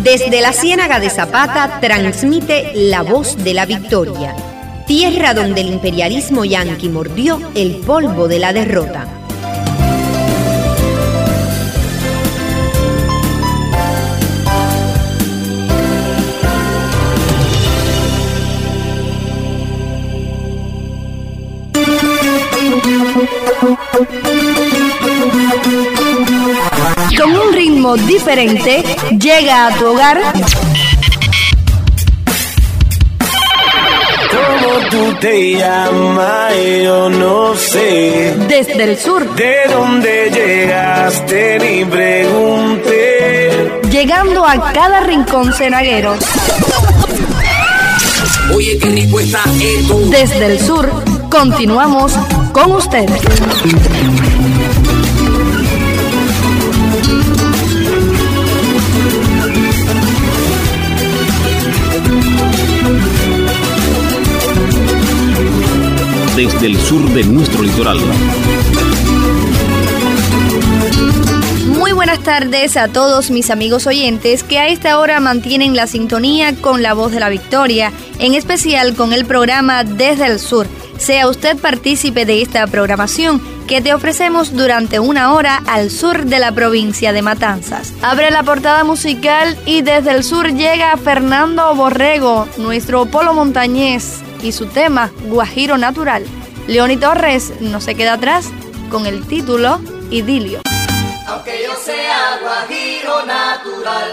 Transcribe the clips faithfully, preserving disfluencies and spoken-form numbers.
Desde la Ciénaga de Zapata transmite La Voz de la Victoria, tierra donde el imperialismo yanqui mordió el polvo de la derrota. Con un ritmo diferente, llega a tu hogar. ¿Cómo tú te llamas? Yo no sé. Desde el sur. ¿De dónde llegaste? Ni pregunté. Llegando a cada rincón cenaguero. Oye, qué rico está esto. Desde el sur, continuamos con ustedes. Desde el sur de nuestro litoral. Muy buenas tardes a todos mis amigos oyentes que a esta hora mantienen la sintonía con La Voz de la Victoria, en especial con el programa Desde el Sur. Sea usted partícipe de esta programación que te ofrecemos durante una hora al sur de la provincia de Matanzas. Abre la portada musical y desde el sur llega Fernando Borrego, nuestro polo montañés, y su tema Guajiro Natural. Leoni Torres no se queda atrás con el título Idilio. Aunque yo sea guajiro natural,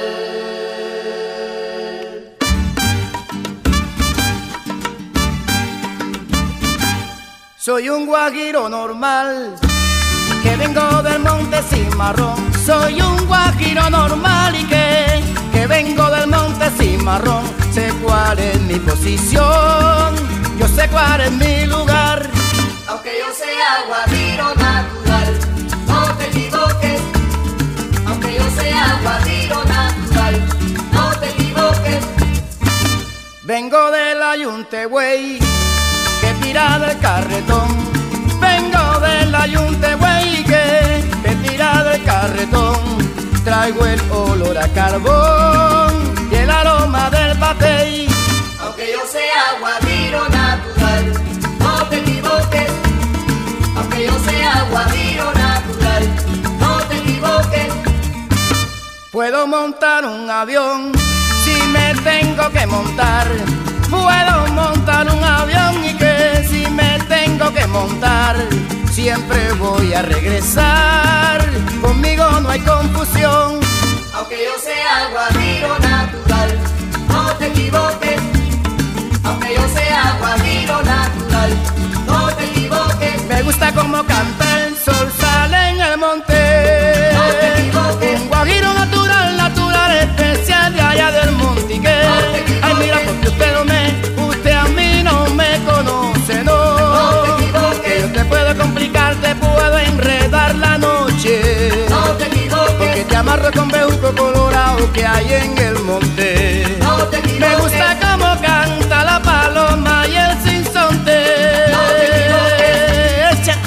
soy un guajiro normal, que vengo del monte Cimarrón. Soy un guajiro normal y que, que vengo del monte Cimarrón. Sé cuál es mi posición, yo sé cuál es mi lugar. aunque yo sea guajiro natural, no te equivoques. Aunque yo sea guajiro natural, no te equivoques. Vengo del ayunte, güey, que tira del carretón. Vengo del ayunte, güey, que, que tira del carretón. Traigo el olor a carbón y el aroma del batey. Aunque yo sea guajiro natural, no te equivoques. Aunque yo sea guajiro natural, no te equivoques. Puedo montar un avión si me tengo que montar. Puedo montar un avión y que si me tengo que montar, siempre voy a regresar. Conmigo no hay confusión. Aunque yo sea guajiro natural, no te equivoques. Aunque yo sea guajiro natural, no te equivoques. Me gusta como canta el sol, sale en el monte. No te equivoques. Un guajiro natural, natural, especial de allá del monte. Que, no te equivoques. Ay, mira, porque usted no me, usted a mí no me conoce, no. No te equivoques. Que yo te puedo complicar, te puedo enredar la noche. No te equivoques. Porque te amarro con bejuco colorado que hay en el monte. No te equivoques. Me gusta como canta la paloma y el sinsonte. No te equivoques. Echa.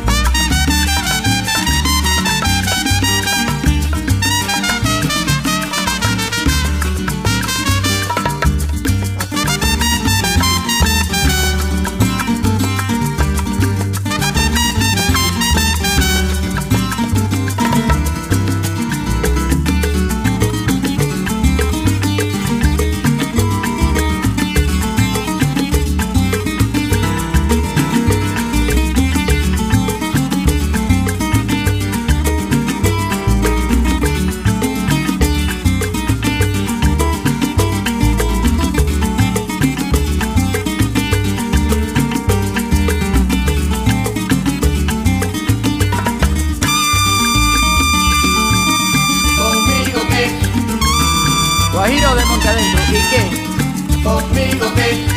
Guajiro de monte adentro, ¿y qué? Conmigo que,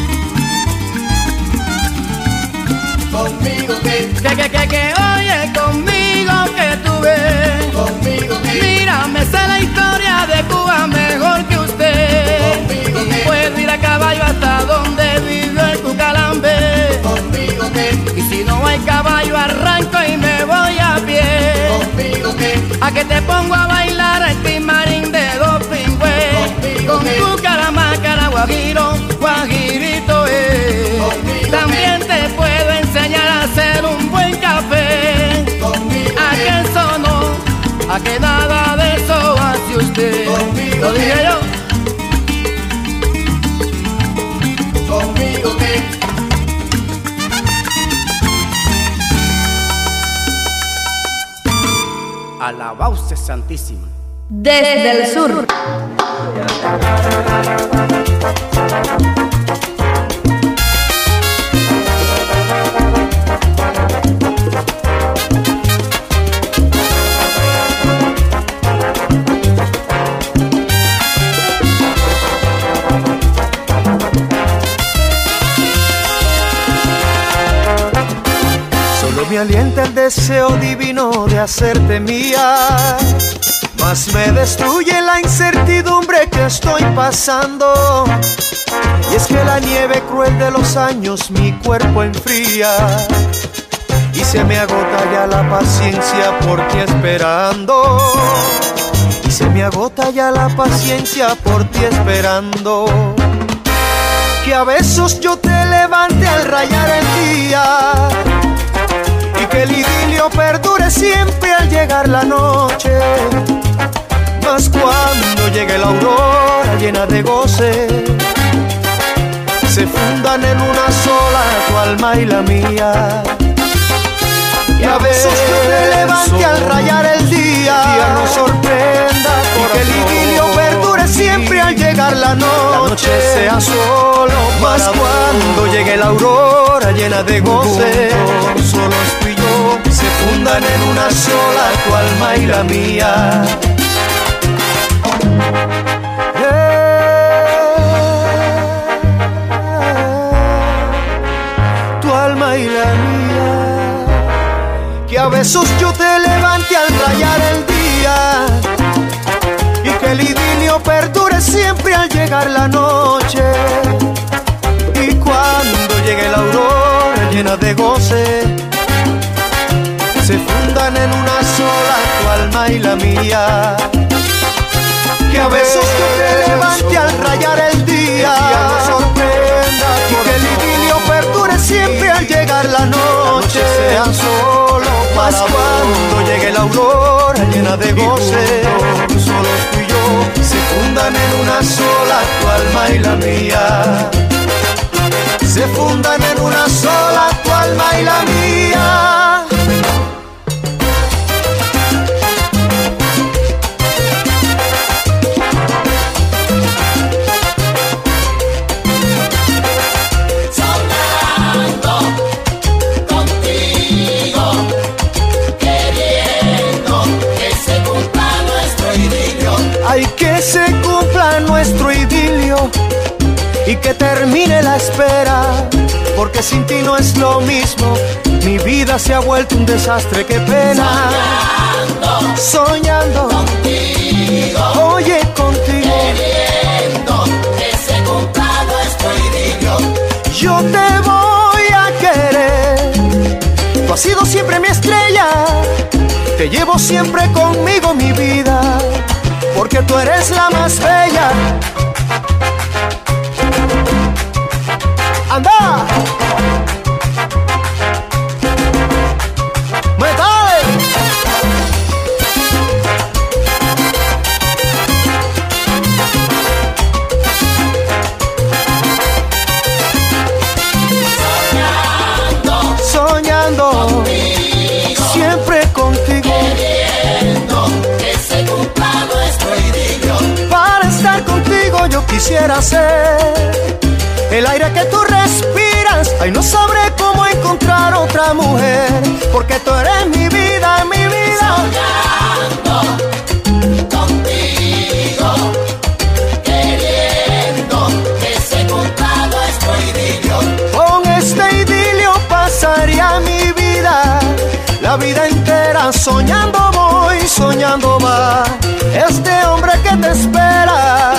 conmigo que, Que, que, que, que, oye, conmigo que tú ves. conmigo que, Mira, me sé la historia de Cuba mejor que usted. Conmigo Y que, puedo ir a caballo hasta donde vive el Cucalambe. conmigo que, Y si no hay caballo, arranco y me voy a pie. conmigo que, A que te pongo a bailar el timarín de dos pingües. Alabado sea Santísimo. Desde el sur. Me alienta el deseo divino de hacerte mía, mas me destruye la incertidumbre que estoy pasando. Y es que la nieve cruel de los años mi cuerpo enfría, y se me agota ya la paciencia por ti esperando. Y se me agota ya la paciencia por ti esperando. Que a besos yo te levante al rayar el día, y que el idilio perdure siempre al llegar la noche. Mas cuando llegue la aurora llena de goce, se fundan en una sola tu alma y la mía. Y a besos yo te levante al rayar el día, el día nos sorprenda, y que el idilio perdure siempre al llegar la noche, la noche sea solo. Mas cuando llegue la aurora llena de goce, solo tú y yo, se fundan en una sola tu alma y la mía. Yeah. Tu alma y la mía. Que a besos yo te levante al rayar el día, y que el idilio perdure siempre al llegar la noche. Y cuando llegue la aurora llena de goce, se fundan en una sola tu alma y la mía. Que a besos yo te levante al rayar el día, nos sorprenda, y que el idilio perdure siempre al llegar la noche, sean solo. Mas cuando llegue la aurora llena de goce, solo tú y yo, se fundan en una sola tu alma y la mía. Se fundan en una sola tu alma y la mía. Soñando contigo, queriendo que se cumpla nuestro idilio. Ay, que se cumpla nuestro idilio y que termine la espera, porque sin ti no es lo mismo. Mi vida se ha vuelto un desastre, qué pena. Soñando, soñando contigo, oye, contigo, queriendo que se cumpla nuestro idilio. yo te voy a querer. Tú has sido siempre mi estrella, te llevo siempre conmigo, mi vida, porque tú eres la más bella. ¡Anda! ¡Metal! Soñando, Soñando contigo, siempre contigo, queriendo que se cumpla nuestro idilio. para estar contigo yo quisiera ser el aire que tú respiras. Ay, no sabré cómo encontrar otra mujer, porque tú eres mi vida, mi vida. Soñando contigo, queriendo que se cumpla nuestro idilio. Con este idilio pasaría mi vida, la vida entera soñando voy, soñando va este hombre que te espera,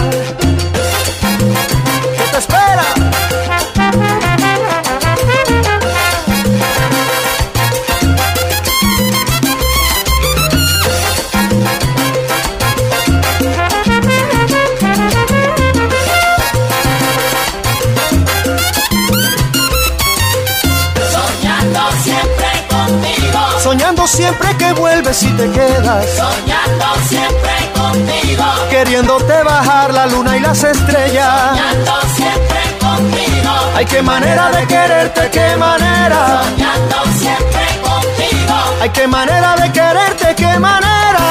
que te espera. Soñando siempre contigo, Soñando siempre que vuelves y te quedas, soñando siempre contigo, queriéndote bajar la luna y las estrellas. soñando siempre contigo. Ay, qué manera de quererte, qué manera. Soñando siempre contigo, Ay, qué manera de quererte, qué manera.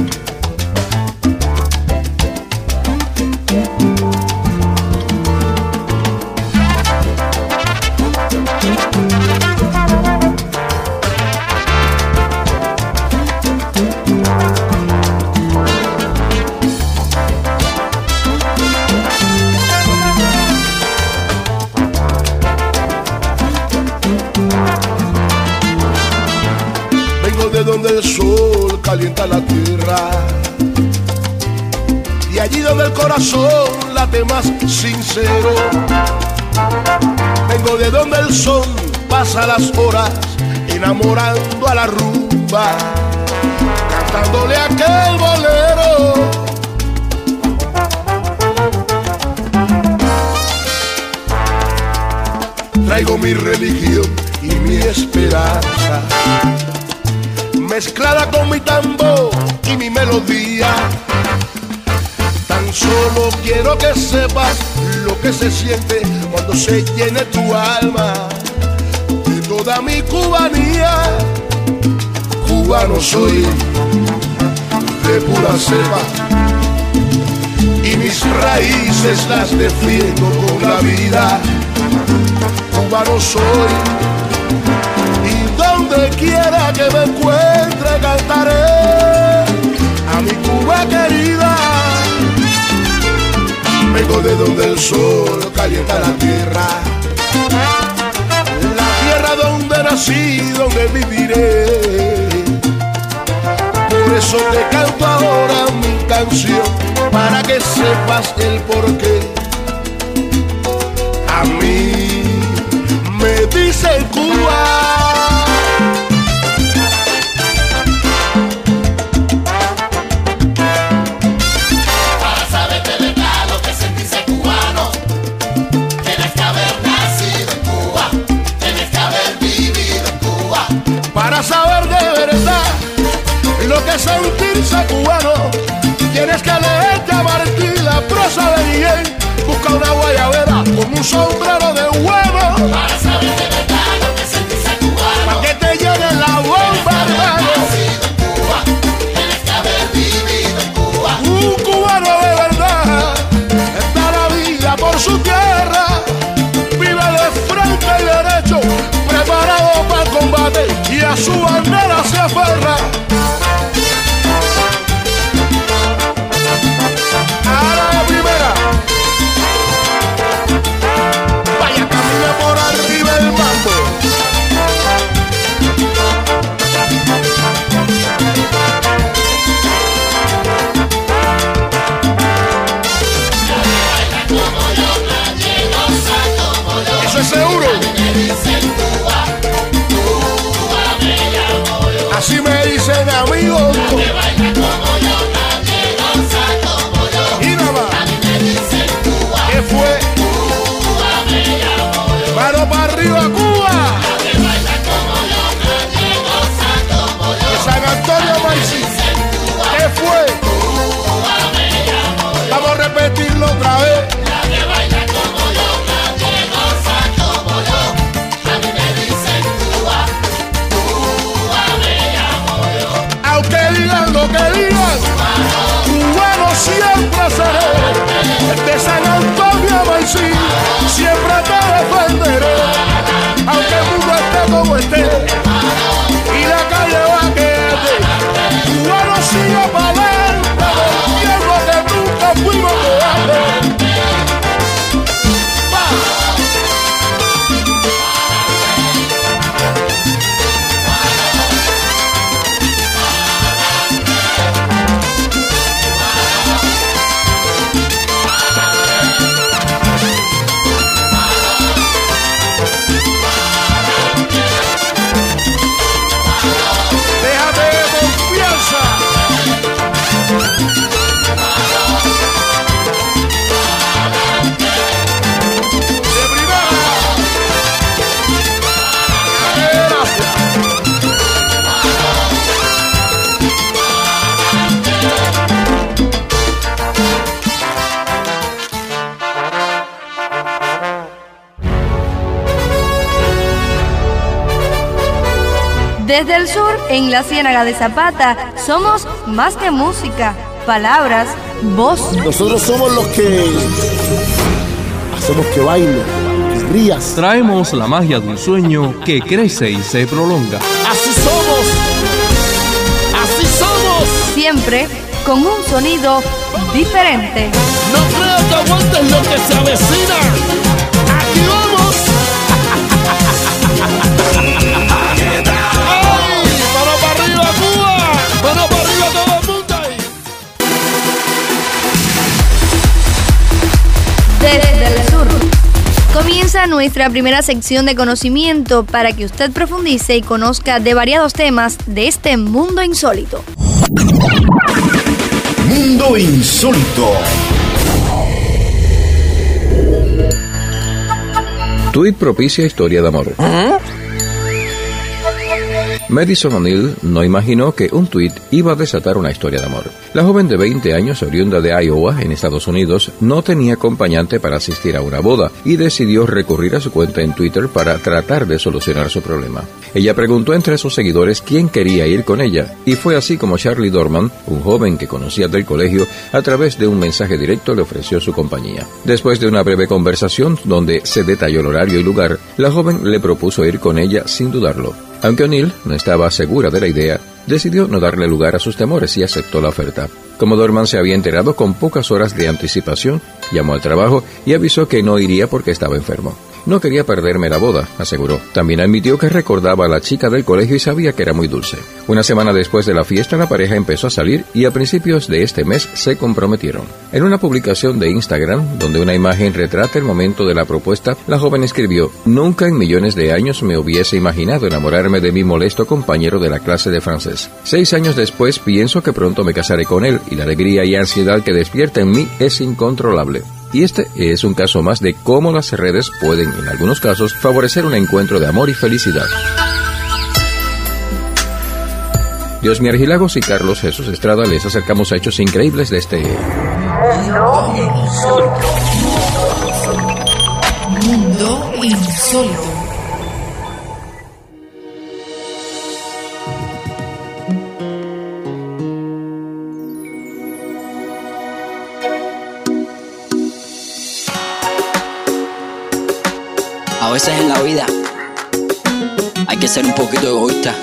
Vengo de donde el sol calienta la tierra, y allí donde el corazón late más sincero. Vengo de donde el sol pasa las horas enamorando a la rumba, cantándole aquel bolero. Traigo mi religión y mi esperanza, mezclada con mi tambor y mi melodía. Tan solo quiero que sepas lo que se siente cuando se llene tu alma de toda mi cubanía. Cubano soy de pura cepa, y mis raíces las defiendo con la vida. Cubano soy, y donde quiera que me encuentre cantaré a mi Cuba querida. Vengo de donde el sol calienta la tierra, la tierra donde nací, donde viviré. Por eso te canto ahora mi canción, para que sepas el porqué. A mí me dicen Cuba. Para saber de verdad lo que sentirse cubano, tienes que haber nacido en Cuba, tienes que haber vivido en Cuba. Para saber de verdad lo que es sentirse cubano, tienes que leerte a Martí la prosa de Miguel. Busca una guayabera con un sombrero de huevo, para saber de verdad lo que sentirse cubano, para que te llene la bomba, hermano. Tienes que haber vivido en Cuba. Un cubano de verdad da la vida por su tierra, vive de frente y derecho, preparado para el combate, y a su bandera se aferra. Ahora la primera. Vaya, camina por arriba el mambo. Eso es seguro. Así me dicen amigos. Y nada más. ¿Qué fue? Mano para arriba, Cuba. De San Antonio Maicí. ¿Qué fue? Vamos a repetirlo otra vez. Aunque digan lo que digan, cubano siempre seré. De San Antonio Maicí, siempre te defenderé. Aunque el mundo esté como esté y la calle va a quedarte, cubano sigue para adelante, volviendo que nunca fuimos cobardes. Desde el sur, en la Ciénaga de Zapata, somos más que música, palabras, voz. Nosotros somos los que hacemos que baile, que rías. Traemos la magia de un sueño que crece y se prolonga. Así somos, así somos. Siempre con un sonido diferente. No creo que aguantes lo que se avecina. Aquí vamos. ¡Ay! ¡Vamos para arriba! comienza nuestra primera sección de conocimiento para que usted profundice y conozca de variados temas de este mundo insólito. Mundo insólito. Tweet propicia historia de amor. ¿Ah? Madison O'Neill no imaginó que un tuit iba a desatar una historia de amor. La joven de veinte años, oriunda de Iowa, en Estados Unidos, no tenía acompañante para asistir a una boda y decidió recurrir a su cuenta en Twitter para tratar de solucionar su problema. Ella preguntó entre sus seguidores quién quería ir con ella, y fue así como Charlie Dorman, un joven que conocía del colegio, a través de un mensaje directo le ofreció su compañía. Después de una breve conversación donde se detalló el horario y lugar, la joven le propuso ir con ella sin dudarlo. Aunque O'Neill no estaba segura de la idea, decidió no darle lugar a sus temores y aceptó la oferta. Como Dorman se había enterado con pocas horas de anticipación, llamó al trabajo y avisó que no iría porque estaba enfermo. No quería perderme la boda, aseguró. También admitió que recordaba a la chica del colegio y sabía que era muy dulce. Una semana después de la fiesta, la pareja empezó a salir y a principios de este mes se comprometieron. En una publicación de Instagram, donde una imagen retrata el momento de la propuesta, la joven escribió: «Nunca en millones de años me hubiese imaginado enamorarme de mi molesto compañero de la clase de francés. Seis años después pienso que pronto me casaré con él y la alegría y ansiedad que despierta en mí es incontrolable». Y este es un caso más de cómo las redes pueden, en algunos casos, favorecer un encuentro de amor y felicidad. Dios mío, Argilagos y Carlos Jesús Estrada les acercamos a hechos increíbles de este Mundo insólito. Mundo insólito. A veces en la vida hay que ser un poquito egoísta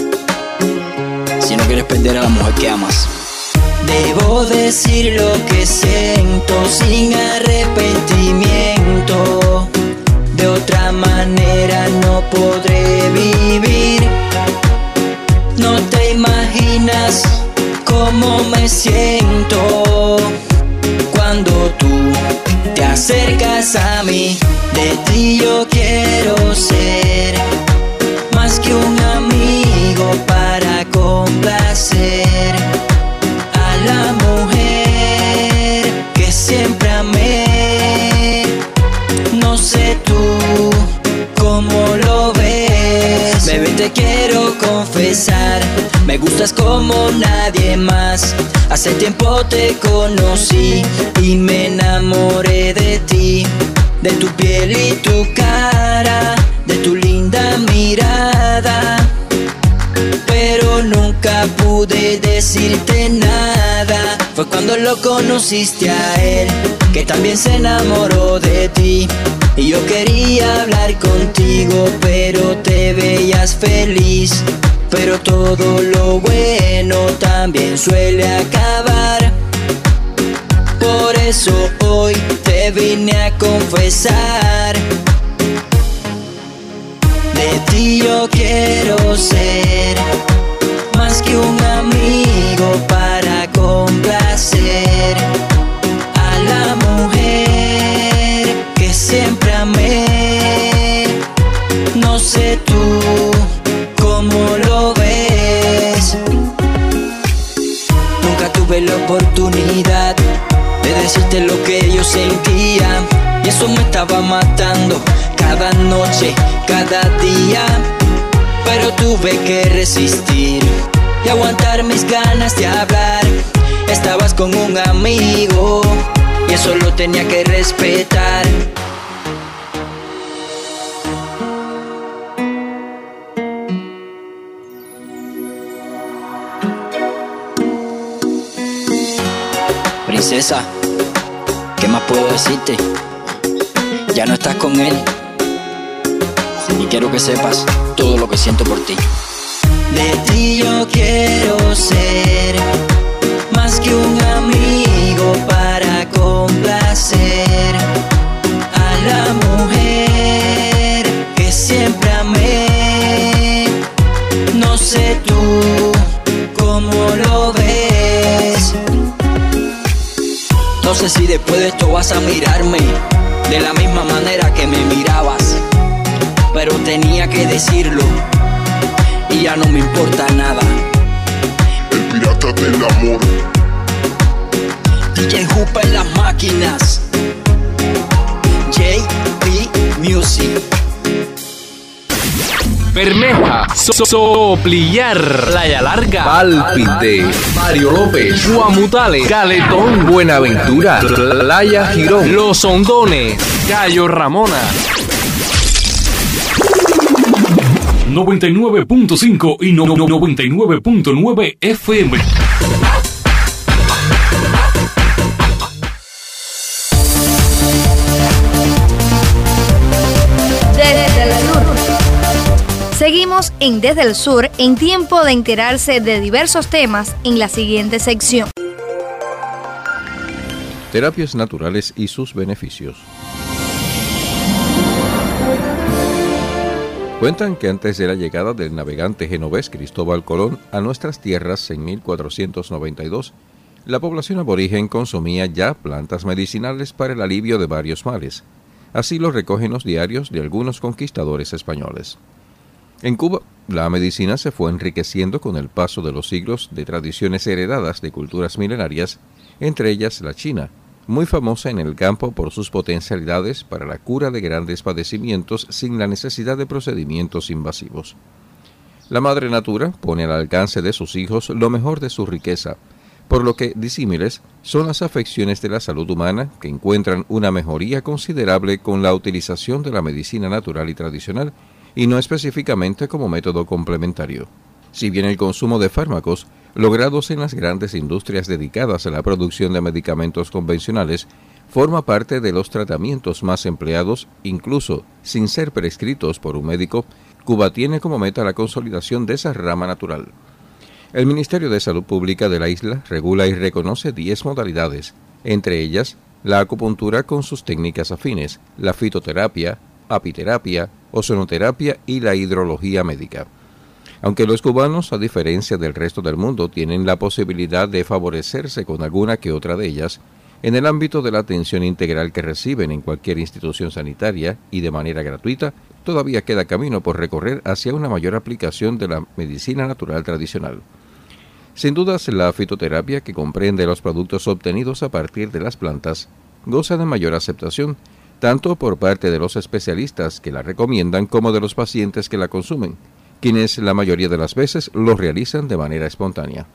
si no quieres perder a la mujer que amas. Debo decir lo que siento sin arrepentimiento. De otra manera no podré vivir. No te imaginas cómo me siento cuando tú te acercas a mí. De ti yo quiero ser más que un amigo para complacer a la mujer que siempre amé. No sé tú cómo lo ves. Bebé, te quiero confesar, me gustas como nadie más. Hace tiempo te conocí y me enamoré de ti. De tu piel y tu cara, de tu linda mirada. Pero nunca pude decirte nada. Fue cuando lo conociste a él, que también se enamoró de ti. Y yo quería hablar contigo, pero te veías feliz. Pero todo lo bueno también suele acabar. Por eso hoy te vine a confesar. De ti yo quiero ser más que un amigo para complacer a la mujer que siempre amé. No sé tú cómo lo ves. Nunca tuve la oportunidad de decirte lo que yo sentía, y eso me estaba matando cada noche, cada día. Pero tuve que resistir y aguantar mis ganas de hablar. Estabas con un amigo y eso lo tenía que respetar. Princesa, ¿qué más puedo decirte? Ya no estás con él y quiero que sepas todo lo que siento por ti. De ti yo quiero ser más que un amigo para complacer a la mujer que siempre amé. No sé tú cómo lo ves. No sé si después de esto vas a mirarme de la misma manera que me mirabas, pero tenía que decirlo y ya no me importa nada. El pirata del amor. D J Jupa en las máquinas. J P Music. Bermeja, so Soplillar, Playa Larga, Pálpite, Mario López, Guamutale, Caletón, Buenaventura, Playa Girón, Los Hondones, Cayo Ramona. noventa y nueve punto cinco y no, no, noventa y nueve punto nueve F M. Desde el sur. Seguimos en Desde el Sur, en tiempo de enterarse de diversos temas en la siguiente sección. Terapias naturales y sus beneficios. Cuentan que antes de la llegada del navegante genovés Cristóbal Colón a nuestras tierras en mil cuatrocientos noventa y dos, la población aborigen consumía ya plantas medicinales para el alivio de varios males. Así lo recogen los diarios de algunos conquistadores españoles. En Cuba, la medicina se fue enriqueciendo con el paso de los siglos de tradiciones heredadas de culturas milenarias, entre ellas la china, muy famosa en el campo por sus potencialidades para la cura de grandes padecimientos sin la necesidad de procedimientos invasivos. La madre natura pone al alcance de sus hijos lo mejor de su riqueza, por lo que disímiles son las afecciones de la salud humana que encuentran una mejoría considerable con la utilización de la medicina natural y tradicional, y no específicamente como método complementario. Si bien el consumo de fármacos, logrados en las grandes industrias dedicadas a la producción de medicamentos convencionales, forma parte de los tratamientos más empleados, incluso sin ser prescritos por un médico, Cuba tiene como meta la consolidación de esa rama natural. El Ministerio de Salud Pública de la isla regula y reconoce diez modalidades, entre ellas la acupuntura con sus técnicas afines, la fitoterapia, apiterapia, ozonoterapia y la hidrología médica. Aunque los cubanos, a diferencia del resto del mundo, tienen la posibilidad de favorecerse con alguna que otra de ellas, en el ámbito de la atención integral que reciben en cualquier institución sanitaria y de manera gratuita, todavía queda camino por recorrer hacia una mayor aplicación de la medicina natural tradicional. Sin dudas, la fitoterapia, que comprende los productos obtenidos a partir de las plantas, goza de mayor aceptación, tanto por parte de los especialistas que la recomiendan como de los pacientes que la consumen, quienes la mayoría de las veces lo realizan de manera espontánea.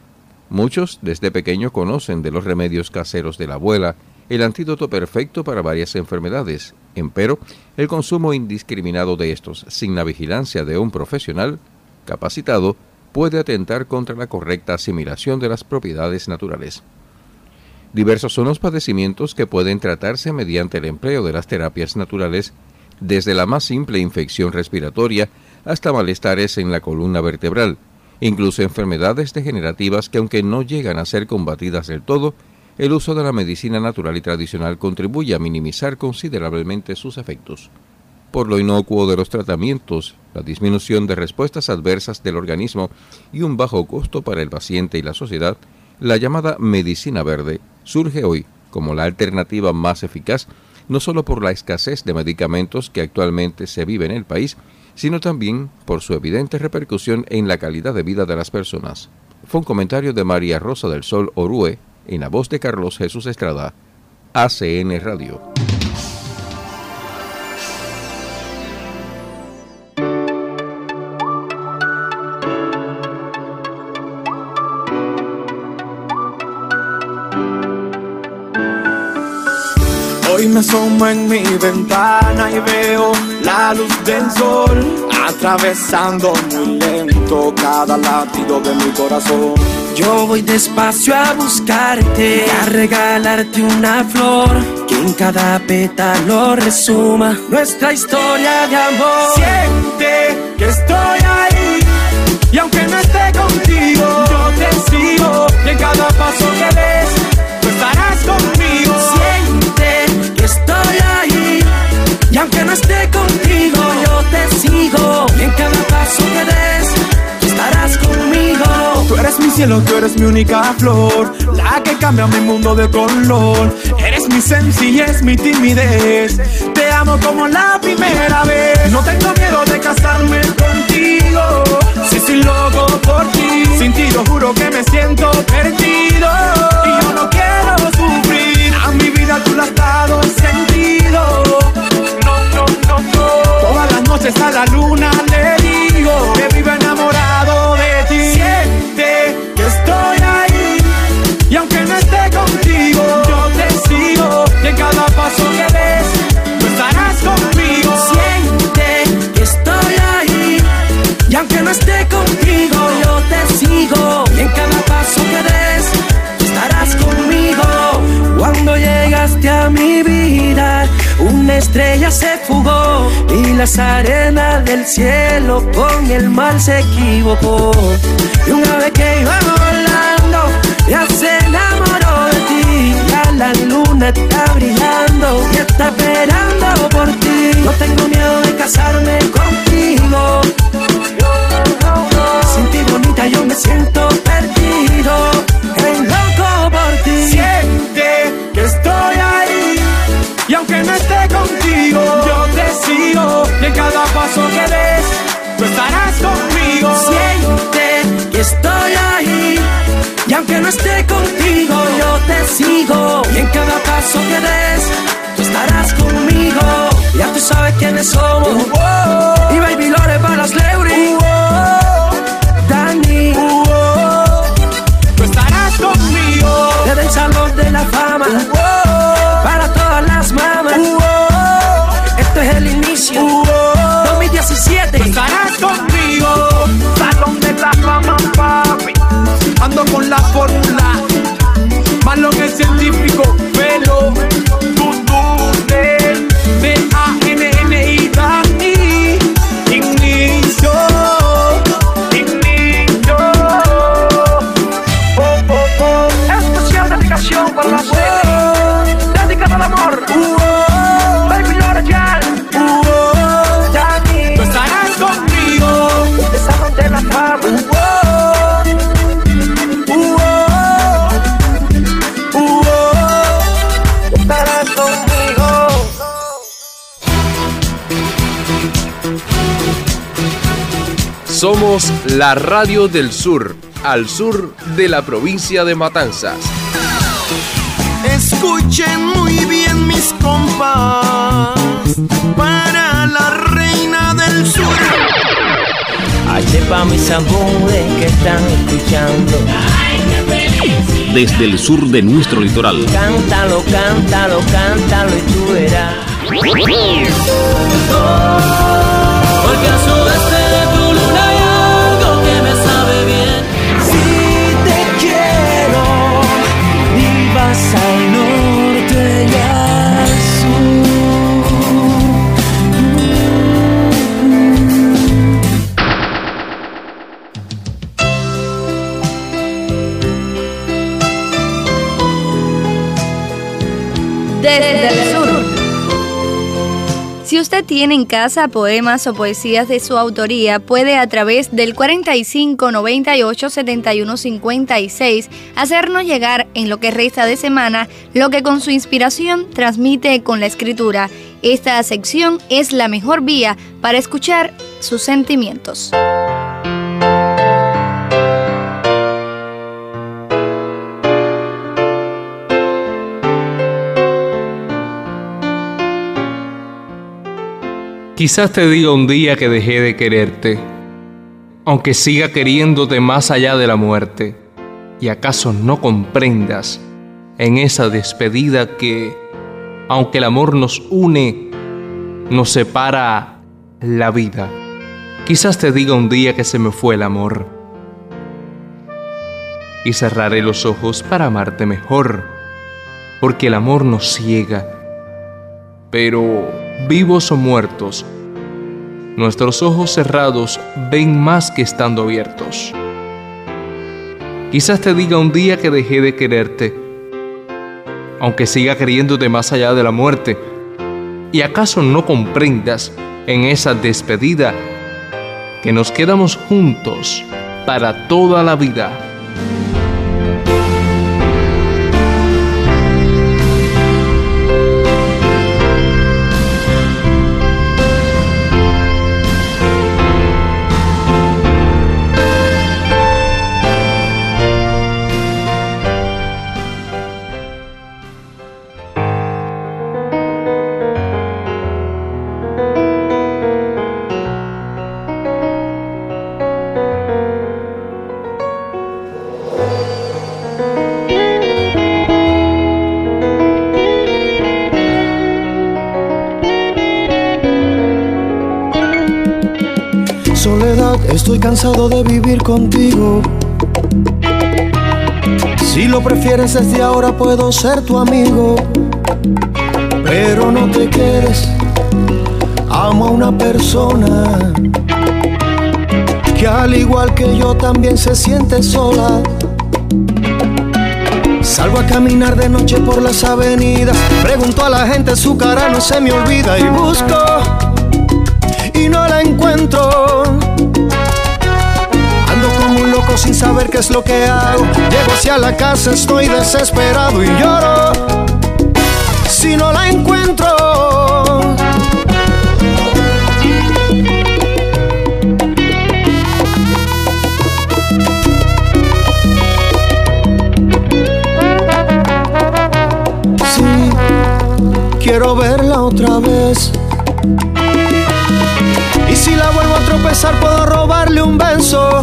Muchos desde pequeño conocen de los remedios caseros de la abuela, el antídoto perfecto para varias enfermedades, empero el consumo indiscriminado de estos sin la vigilancia de un profesional capacitado puede atentar contra la correcta asimilación de las propiedades naturales. Diversos son los padecimientos que pueden tratarse mediante el empleo de las terapias naturales, desde la más simple infección respiratoria hasta malestares en la columna vertebral, incluso enfermedades degenerativas que, aunque no llegan a ser combatidas del todo, el uso de la medicina natural y tradicional contribuye a minimizar considerablemente sus efectos. Por lo inocuo de los tratamientos, la disminución de respuestas adversas del organismo y un bajo costo para el paciente y la sociedad, la llamada medicina verde surge hoy como la alternativa más eficaz, no solo por la escasez de medicamentos que actualmente se vive en el país, sino también por su evidente repercusión en la calidad de vida de las personas. Fue un comentario de María Rosa del Sol Orue, en la voz de Carlos Jesús Estrada, A C N Radio. Hoy me asomo en mi ventana y veo la luz del sol atravesando muy lento cada latido de mi corazón. Yo voy despacio a buscarte, a regalarte una flor que en cada pétalo resuma nuestra historia de amor. Siente que estoy ahí y aunque no esté contigo, yo te sigo y en cada paso que des, tú estarás conmigo. Siente que estoy ahí y aunque no esté contigo, yo te sigo y en cada paso que des, tú estarás conmigo. Tú eres mi cielo, tú eres mi única flor, la que cambia mi mundo de color. Eres mi sencillez, mi timidez. Te amo como la primera vez. No tengo miedo de casarme contigo. Si soy loco por ti, sin ti yo juro que me siento perdido. Y yo no quiero sufrir. A mi vida tú le has dado sentido. No, no, no, no. Todas las noches a la luna le digo que vivo enamorado de ti. Siente que estoy ahí y aunque no esté contigo, yo te sigo. Y en cada paso que des, tú estarás conmigo. Siente que estoy ahí y aunque no esté contigo, yo te sigo. Y en cada paso que des, tú estarás conmigo. Cuando llegaste a mi vida, una estrella se fugó y las arenas del cielo con el mar se equivocó. Y una vez que iba volando, ya se enamoró de ti. Ya la luna está brillando y está esperando por ti. No tengo miedo de casarme contigo. Sin ti bonita yo me siento perdido, en loco por ti. Siente que estoy ahí y aunque no esté contigo, yo te sigo. Y en cada paso que des, tú estarás conmigo. Siente que estoy ahí y aunque no esté contigo, yo te sigo. Y en cada paso que des, tú estarás conmigo. Ya tú sabes quiénes somos. Uh-oh. Y baby Lore para las Leury. Uh-oh. Dani. Uh-oh. Tú estarás conmigo. Desde el salón de la fama. Uh-oh. Para todas las mamas. Uh-oh. Esto es el inicio. Uh-oh. dos mil diecisiete. Tú estarás conmigo. Salón de la fama, papi. Ando con la fórmula, más lo que es científico, pelo, tú, tú, de, D A N N I, Dani, inicio, inicio, oh, oh, oh. Especial dedicación para la serie, dedicada al amor, uh-oh. Baby Lore Jan, uh-oh. Dani, tú estarás conmigo, empezamos de la fama, uh-oh. Somos la radio del sur, al sur de la provincia de Matanzas. Escuchen muy bien mis compas, para la reina del sur. H pa' mis amores que están escuchando. Desde el sur de nuestro litoral. Cántalo, cántalo, cántalo y tú verás. Oh, porque al sudeste de tu luna hay algo que me sabe bien. Si te quiero y vas al norte y al Desde el sur. Si usted tiene en casa poemas o poesías de su autoría, puede a través del cuarenta y cinco, noventa y ocho, setenta y uno, cincuenta y seis hacernos llegar en lo que resta de semana lo que con su inspiración transmite con la escritura. Esta sección es la mejor vía para escuchar sus sentimientos. Quizás te diga un día que dejé de quererte, aunque siga queriéndote más allá de la muerte. ¿Y acaso no comprendas en esa despedida que, aunque el amor nos une, nos separa la vida? Quizás te diga un día que se me fue el amor y cerraré los ojos para amarte mejor, porque el amor nos ciega. Pero vivos o muertos, nuestros ojos cerrados ven más que estando abiertos. Quizás te diga un día que dejé de quererte, aunque siga queriéndote más allá de la muerte. ¿Y acaso no comprendas en esa despedida que nos quedamos juntos para toda la vida? estoy cansado de vivir contigo. Si lo prefieres desde ahora puedo ser tu amigo. Pero no te quedes, amo a una persona que al igual que yo también se siente sola. Salgo a caminar de noche por las avenidas, pregunto a la gente, su cara no se me olvida. Y busco y no la encuentro. Ando como un loco sin saber qué es lo que hago. Llego hacia la casa, estoy desesperado y lloro si no la encuentro. Sí, quiero verla otra vez. Y si la vuelvo a tropezar puedo robarle un beso.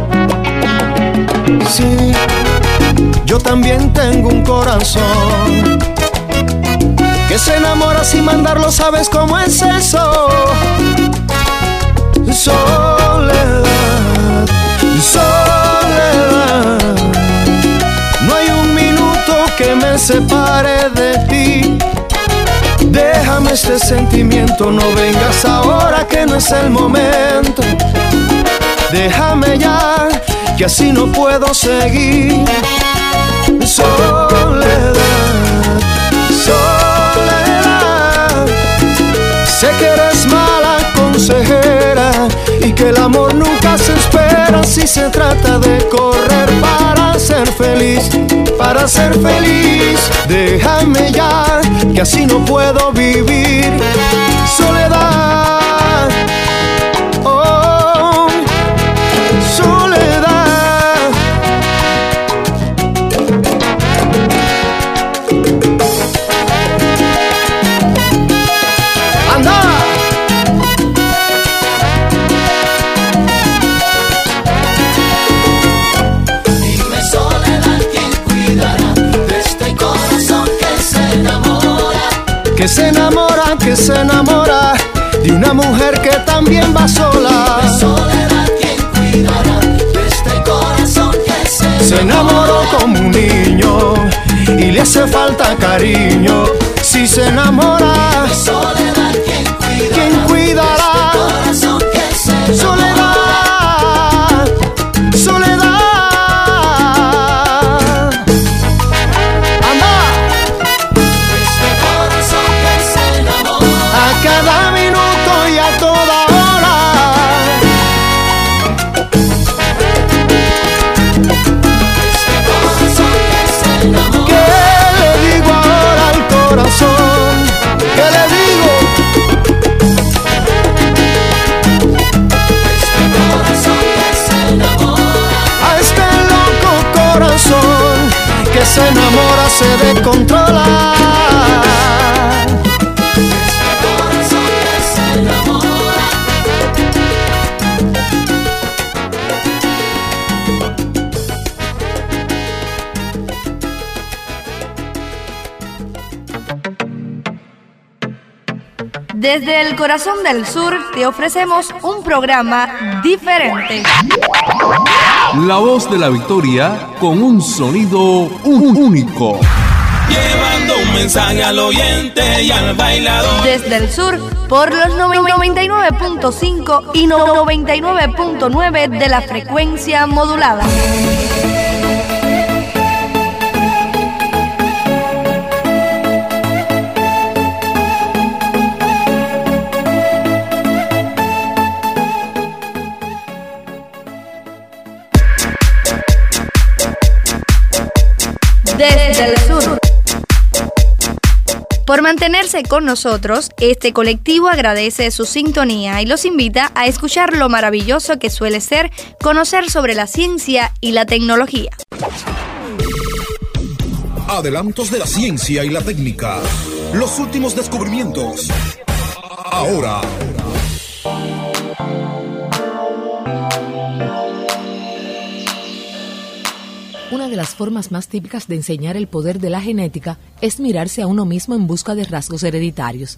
Sí, yo también tengo un corazón que se enamora sin mandarlo, ¿sabes cómo es eso? Soledad, soledad. No hay un minuto que me separe de ti. Déjame este sentimiento, no vengas ahora que no es el momento. Déjame ya, que así no puedo seguir. Soledad, soledad. Sé que eres mala consejera y que el amor nunca se espera si se trata de correr para ser feliz, para ser feliz. Déjame ya, que así no puedo vivir. Soledad, oh, soledad. ¡Anda! Dime, soledad, ¿quién cuidará de este corazón que se enamora? Que se enamora, que se enamora de una mujer que también va sola. Dime, soledad, ¿quién cuidará de este corazón que se enamora? Se enamoró como un niño y le hace falta cariño. Si se enamora, Dime, soledad, ¿quién cuidará? ¿quién cuidará? De este corazón que se enamora? Soledad, soledad. Anda. Este corazón que se enamora. A cada minuto y a toda hora. Este corazón que se enamora. ¿Qué le digo ahora al corazón? ¿Qué le digo? Este corazón que se enamora. A este loco corazón que se enamora, se descontrola. Este corazón que se enamora. Desde el corazón del sur te ofrecemos un programa diferente. La voz de la victoria con un sonido un- único. Llevando un mensaje al oyente y al bailador. Desde el sur por los noventa y nueve punto cinco y noventa y nueve punto nueve de la frecuencia modulada. Desde el sur. Por mantenerse con nosotros, este colectivo agradece su sintonía y los invita a escuchar lo maravilloso que suele ser conocer sobre la ciencia y la tecnología. Adelantos de la ciencia y la técnica. Los últimos descubrimientos. Ahora. Una de las formas más típicas de enseñar el poder de la genética es mirarse a uno mismo en busca de rasgos hereditarios.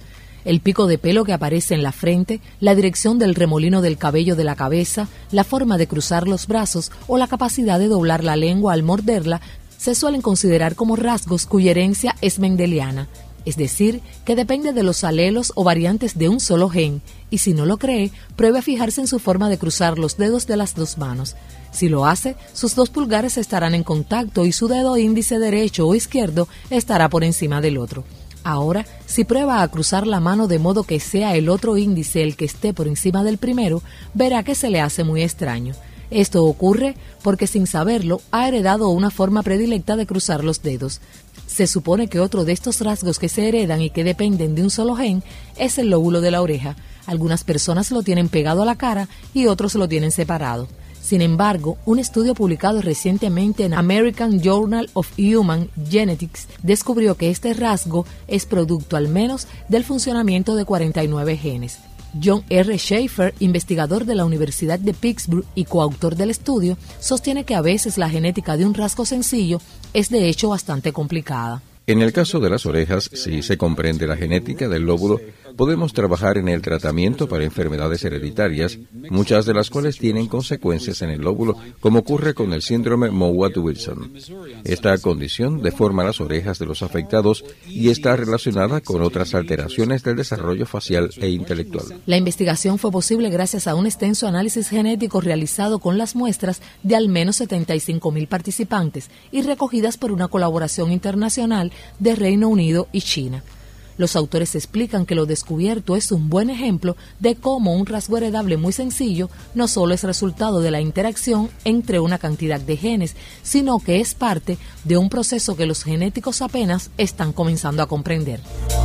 el pico de pelo que aparece en la frente, la dirección del remolino del cabello de la cabeza, la forma de cruzar los brazos o la capacidad de doblar la lengua al morderla se suelen considerar como rasgos cuya herencia es mendeliana, es decir, que depende de los alelos o variantes de un solo gen, y si no lo cree, pruebe a fijarse en su forma de cruzar los dedos de las dos manos. Si lo hace, sus dos pulgares estarán en contacto y su dedo índice derecho o izquierdo estará por encima del otro. Ahora, si prueba a cruzar la mano de modo que sea el otro índice el que esté por encima del primero, verá que se le hace muy extraño. Esto ocurre porque sin saberlo ha heredado una forma predilecta de cruzar los dedos. Se supone que otro de estos rasgos que se heredan y que dependen de un solo gen es el lóbulo de la oreja. Algunas personas lo tienen pegado a la cara y otros lo tienen separado. Sin embargo, un estudio publicado recientemente en American Journal of Human Genetics descubrió que este rasgo es producto al menos del funcionamiento de cuarenta y nueve genes. John R. Schaefer, investigador de la Universidad de Pittsburgh y coautor del estudio, sostiene que a veces la genética de un rasgo sencillo es de hecho bastante complicada. En el caso de las orejas, si se comprende la genética del lóbulo, podemos trabajar en el tratamiento para enfermedades hereditarias, muchas de las cuales tienen consecuencias en el lóbulo, como ocurre con el síndrome Mowat-Wilson. Esta condición deforma las orejas de los afectados y está relacionada con otras alteraciones del desarrollo facial e intelectual. La investigación fue posible gracias a un extenso análisis genético realizado con las muestras de al menos setenta y cinco mil participantes y recogidas por una colaboración internacional de Reino Unido y China. Los autores explican que lo descubierto es un buen ejemplo de cómo un rasgo heredable muy sencillo no solo es resultado de la interacción entre una cantidad de genes, sino que es parte de un proceso que los genéticos apenas están comenzando a comprender.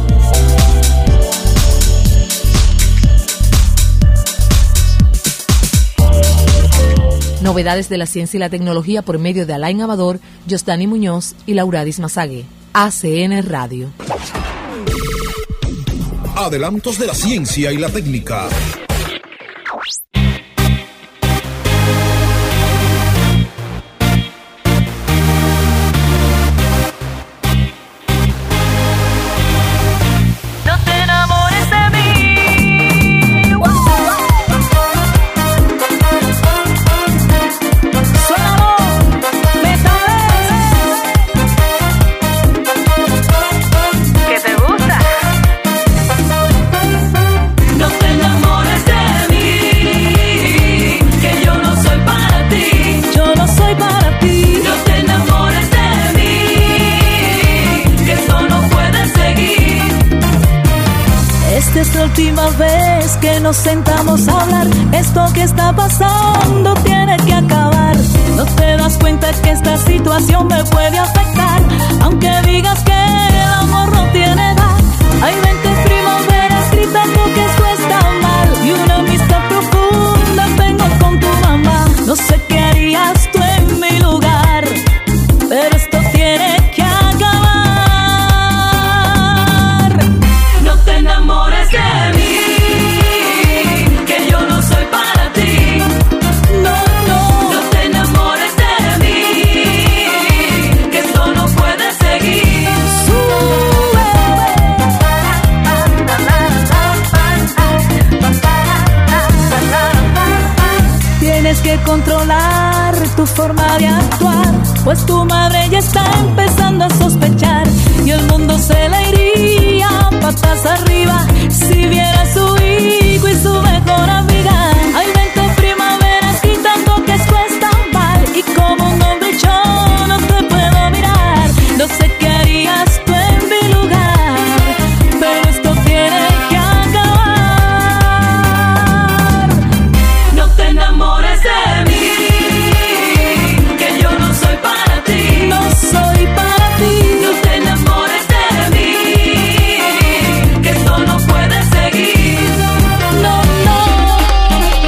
Novedades de la ciencia y la tecnología por medio de Alain Amador, Josdani Muñoz y Lauradis Mazagué. A C N Radio. Adelantos de la ciencia y la técnica. Última vez que nos sentamos a hablar, esto que está pasando tiene que acabar. No te das cuenta que esta situación me puede afectar, aunque digas que el amor no tiene edad. Hay veinte primaveras gritando que esto está mal y una amistad profunda tengo con tu mamá. No sé qué harías tú en mi lugar, pero esto tiene que acabar. No te enamores de que controlar tu forma de actuar, pues tu madre ya está empezando a sospechar y el mundo se le iría patas arriba si viera a su hijo y su mejor amiga. Hay veinte primaveras gritando que esto está mal y como un hombre yo no te puedo mirar. No sé qué harías tú en mi lugar, pero esto tiene que acabar. No te enamores de mí, que yo no soy para ti. No soy para ti. No te enamores de mí, que esto no puede seguir. No, no.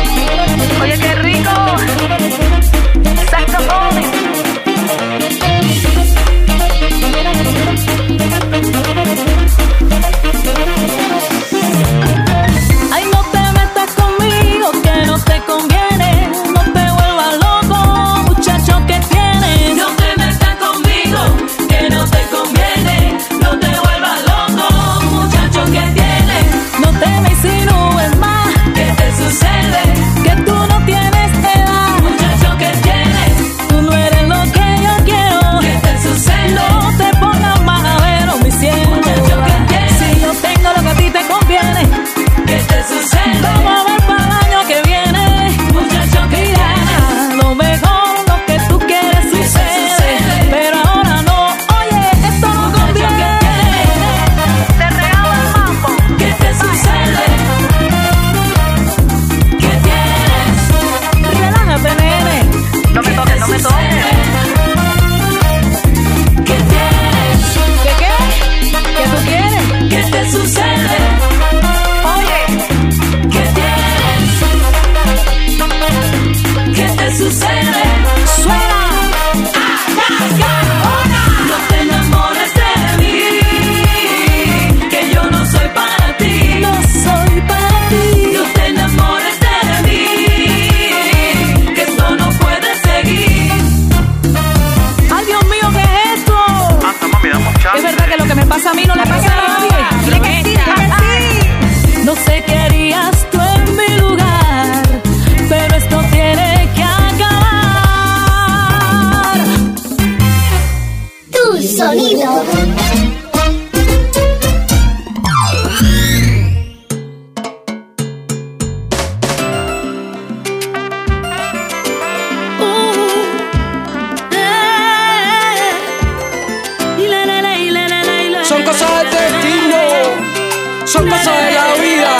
son cosas de la vida.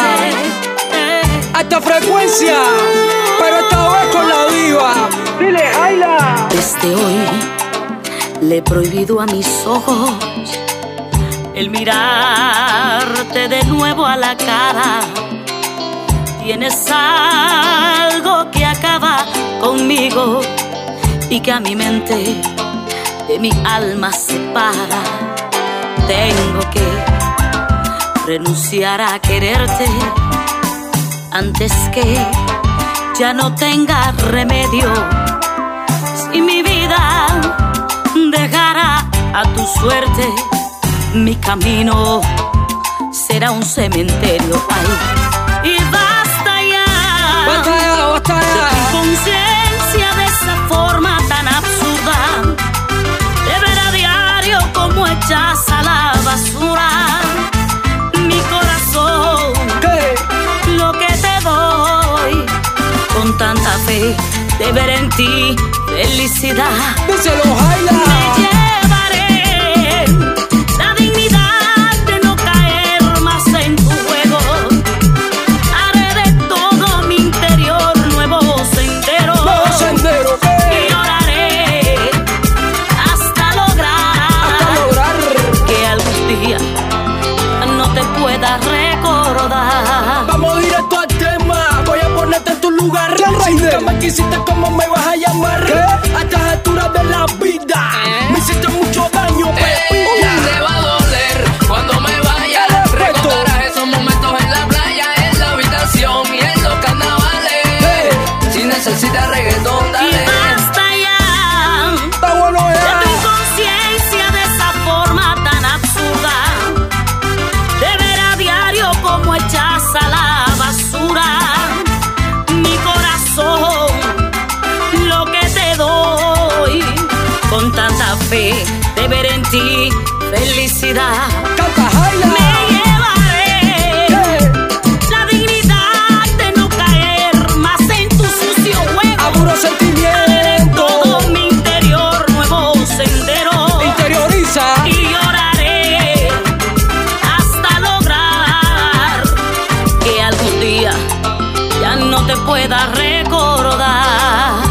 Alta frecuencia, pero esta vez con la diva. Dile, Jaila. Desde hoy le he prohibido a mis ojos el mirarte de nuevo a la cara. Tienes algo que acaba conmigo y que a mi mente de mi alma separa. Tengo que renunciar a quererte antes que ya no tenga remedio. Si mi vida dejara a tu suerte, mi camino será un cementerio. Ay, y basta ya, basta ya, basta ya. De tu conciencia de esa forma tan absurda, de ver a diario como echas a la basura mi corazón. ¿Qué? Lo que te doy con tanta fe de ver en ti felicidad. Díselo, Jaila. Me llevaré la dignidad de no caer más en tu juego. Haré de todo mi interior nuevo sendero. Nuevo sendero, ¿qué? Y oraré hasta lograr, hasta lograr que algún día no te pueda recordar. Vamos directo al tema. Voy a ponerte en tu lugar. Si nunca me quisiste, ¿cómo me vas a llamar? ¿Qué? A estas alturas de la vida ¿Eh? me hiciste mucho daño, pepilla. Te va a doler cuando me vaya. Recordarás esos momentos en la playa, en la habitación y en los carnavales. ¿Eh? Si necesitas reggaetón, dale. Y basta ya, está bueno ya. De tu conciencia de esa forma tan absurda, de ver a diario como echas a la basura mi corazón. Lo que te doy con tanta fe de ver en ti felicidad. Canta, Jaila. Me llevaré ¿Qué? la dignidad de no caer más en tu sucio juego. A puro sentimiento. Haré de todo mi interior nuevo sendero. Interioriza. Y oraré hasta lograr que algún día ya no te pueda recordar.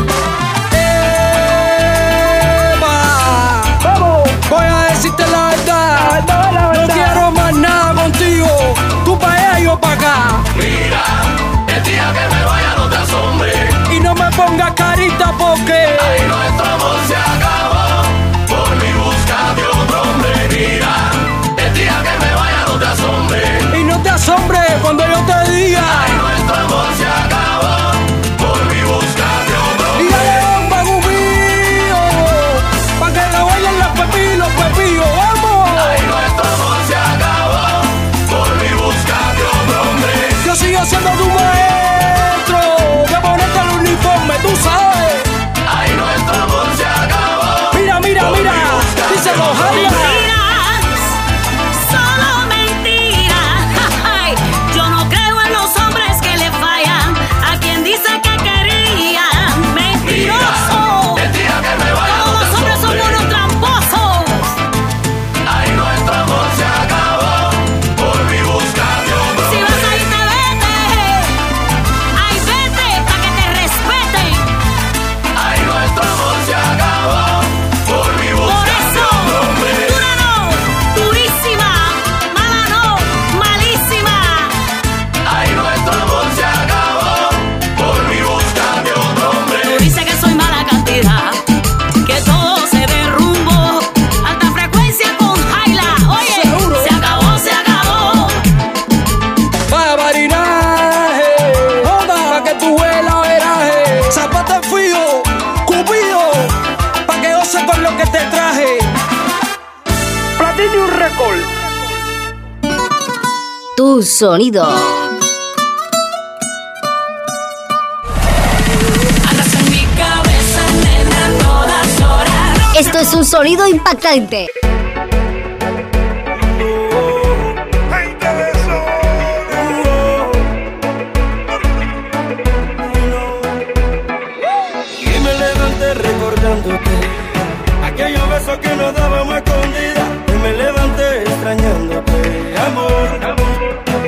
Eva, vamos, voy a decirte la verdad. No, la verdad. No quiero más nada contigo. Tú pa' allá y yo pa' acá. Mira, el día que me vaya no te asombre. Y no me pongas carita porque ahí nuestro amor se acabó. Por mi busca de otro hombre. Mira, el día que me vaya no te asombre. Y no te asombres cuando yo te diga ahí nuestro amor se acabó. Por mi busca de otro hombre. Y dale bomba, gubío, pa' que le bailen las pepillos, los pepillos, vamos. Ahí nuestro amor se acabó. Por mi busca de otro hombre. Yo sigo siendo tu maestro. De ponerte el uniforme, tú sabes. Ahí nuestro amor se acabó. Mira, mira, mira. Díselo, Jaila. Mentiras, solo mentiras. Ay, yo no creo en los hombres que le fallan a quien dice que querían. Mentiroso. Mira, el día que me vaya todos no te los hombres son asombre. unos tramposos. Ahí nuestro amor se acabó. Por mi busca de otro Si vas a hombre. irte, vete. Ay, vete pa' que te respeten. Ahí nuestro amor se acabó. Por mi Por busca de eso, otro hombre. dura no, durísima. Mala no, malísima. Ahí nuestro amor se acabó. Por mi busca de otro hombre. Tú dices que soy mala cantidad, que todo se derrumbó. Alta frecuencia con Jaila. Oye, Seguro. se acabó, se acabó. Para marinaje, pa' que tú vuelas veraje. Zapata frío, cupido, pa' que goce con lo que te traje. Platinum Record. Tu sonido. Andas en mi cabeza, nena, todas horas. Esto es un sonido impactante. Y me levanté recordándote aquellos besos que nos dábamos a escondidas. Y me levanté extrañándote, amor, amor.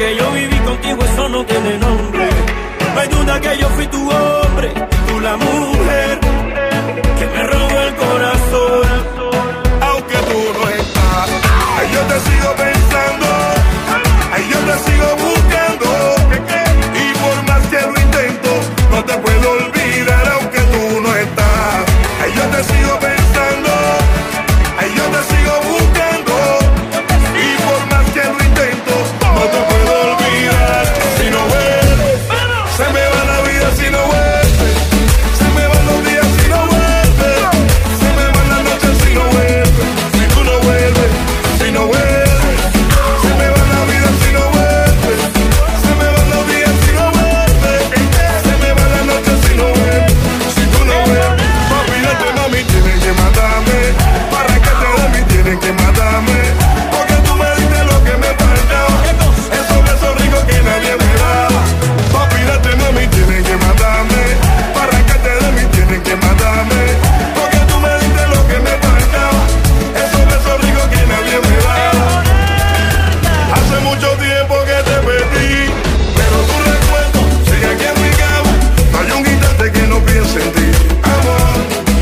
que yo viví contigo, eso no tiene nombre. No hay duda que yo fui tu hombre, tú la mujer que me robó el corazón. Aunque tú no estás, ay, yo te sigo pensando, ay, yo te sigo buscando. Y por más que lo intento, no te puedo olvidar. Aunque tú no estás, ay, yo te sigo pensando, ay, yo te sigo buscando. Y por más que lo intento, no te puedo olvidar. Si no vuelves, se me va la vida si no vuelves. Se me van los días si no vuelves. Se me van las noches si no vuelves. Si tú no vuelves, si no vuelves. Se me va la vida si no vuelves. Se me van los días si no vuelves. Se me van las noches si no vuelves. Si tú no vuelves. Papi, date, mami, tienen que matarme. Para que te de mí tienen que matarme. Porque tú me diste lo que me faltaba. Esos besos ricos que nadie me daba. Papi, date, mami, tienen que matarme. Para que te de mí tienen que matarme. Porque tú me diste lo que me faltaba. Esos besos ricos que nadie me daba. Hace mucho tiempo que te perdí, pero tu recuerdo sigue aquí en mi cama. No hay un instante que no piense en ti, amor.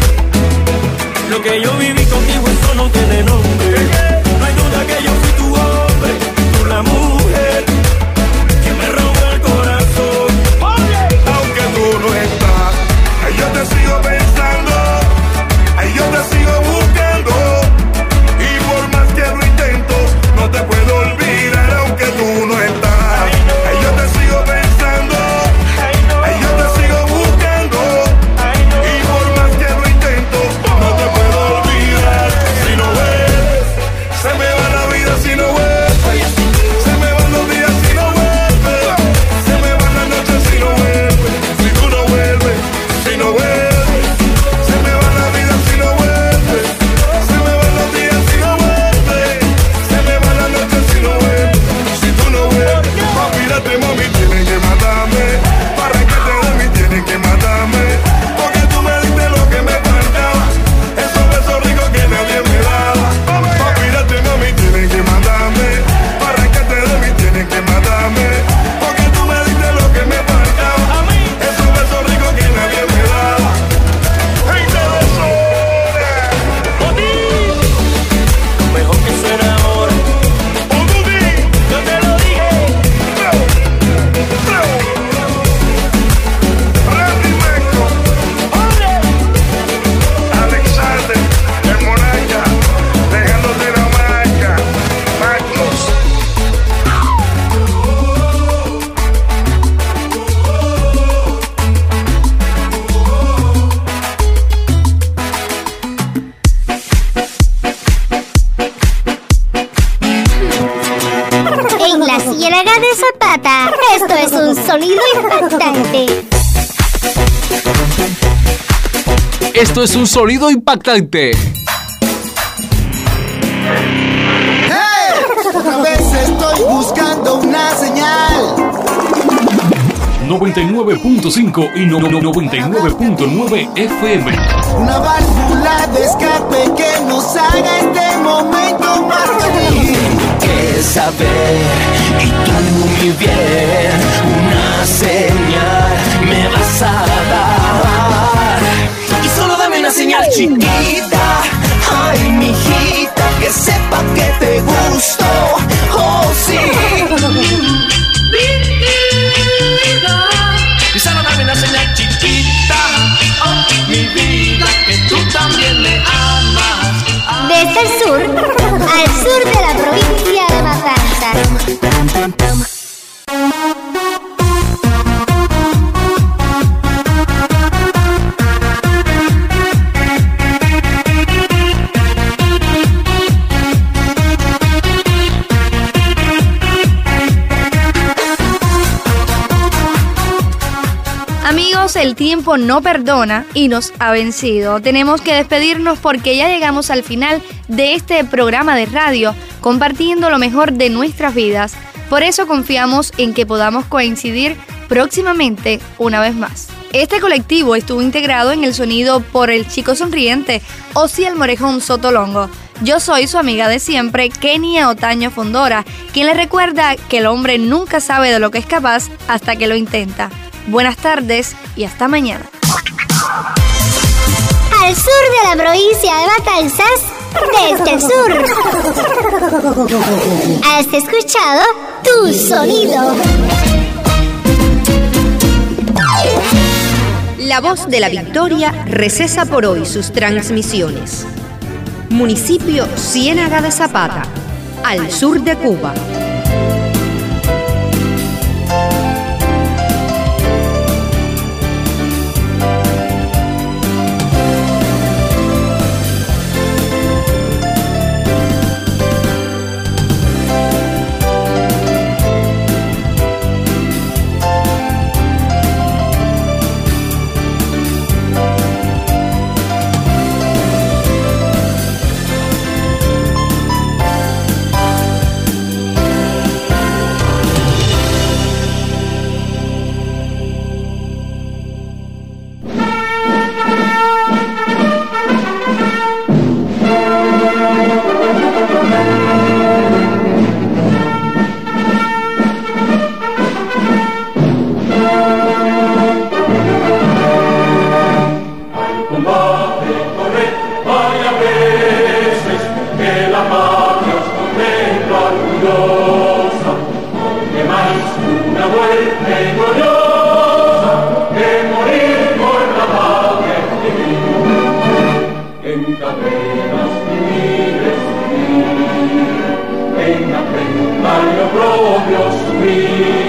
Lo que yo viví contigo, eso no tiene nombre. No hay duda que yo fui tu hombre, tú la mujer que me robó el corazón. Aunque tú no estás, ay, yo te sigo pensando, ay, yo te sigo buscando. Y por más que lo intento, no te puedo olvidar. Aunque tú no estás, ay, yo te sigo pensando, ay, yo te sigo buscando. Y por más que lo intento, no te puedo olvidar. Si no vuelves, se me va la vida si no vuelves. Se me van los días si no vuelves. Se me van las noches si no vuelves. Si tú no vuelves, si no vuelves. Se me va la vida si no vuelves. Se me van los días si no vuelves. Se me van las noches si no vuelves. Si tú no vuelves. Papi, date, mami, tienen que matarme. Para que te de mí tienen que matarme. Porque tú me diste lo que me faltaba. Esos besos ricos que nadie me daba. Papi, date, mami, tienen que matarme. Para que te de mí tienen que matarme. Porque tú me diste lo que me faltaba. Esos besos ricos que nadie me daba. ¡Hey, te Mejor que suena ahora. Yo te lo dije. Alexander, el monarca, dejándote la marca. Marcos. En la Ciénaga de Zapata, esto es un sonido impactante. Esto es un sonido impactante. Otra vez estoy buscando una señal. noventa y nueve punto cinco y no- no- noventa y nueve punto nueve F M. Una válvula de escape que nos haga este momento más feliz. Que saber y tú mi bien, una señal me vas a dar. Y solo dame una señal chiquita, ay mijita, que sepa que te gusto, oh sí. Y solo dame una señal chiquita, oh mi vida, que tú también me amas. Desde el sur al sur de la provincia de Matanzas. Amigos, el tiempo no perdona y nos ha vencido. Tenemos que despedirnos porque ya llegamos al final de este programa de radio, compartiendo lo mejor de nuestras vidas. Por eso confiamos en que podamos coincidir próximamente una vez más. Este colectivo estuvo integrado en el sonido por el Chico Sonriente, Osiel Morejón Sotolongo, Yo soy su amiga de siempre, Kenia Otaño Fondora, quien le recuerda que el hombre nunca sabe de lo que es capaz hasta que lo intenta. Buenas tardes y hasta mañana. Al sur de la provincia de Matanzas, desde el sur. Has escuchado Tu Sonido. La Voz de la Victoria recesa por hoy sus transmisiones. Municipio Ciénaga de Zapata, al sur de Cuba. Propio sufrir.